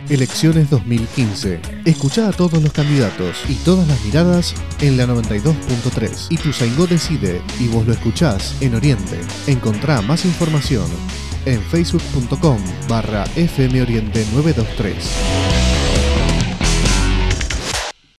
Elecciones 2015. Escuchá a todos los candidatos y todas las miradas en la 92.3. Ituzaingó decide y vos lo escuchás en Oriente. Encontrá más información en facebook.com/fmoriente 923.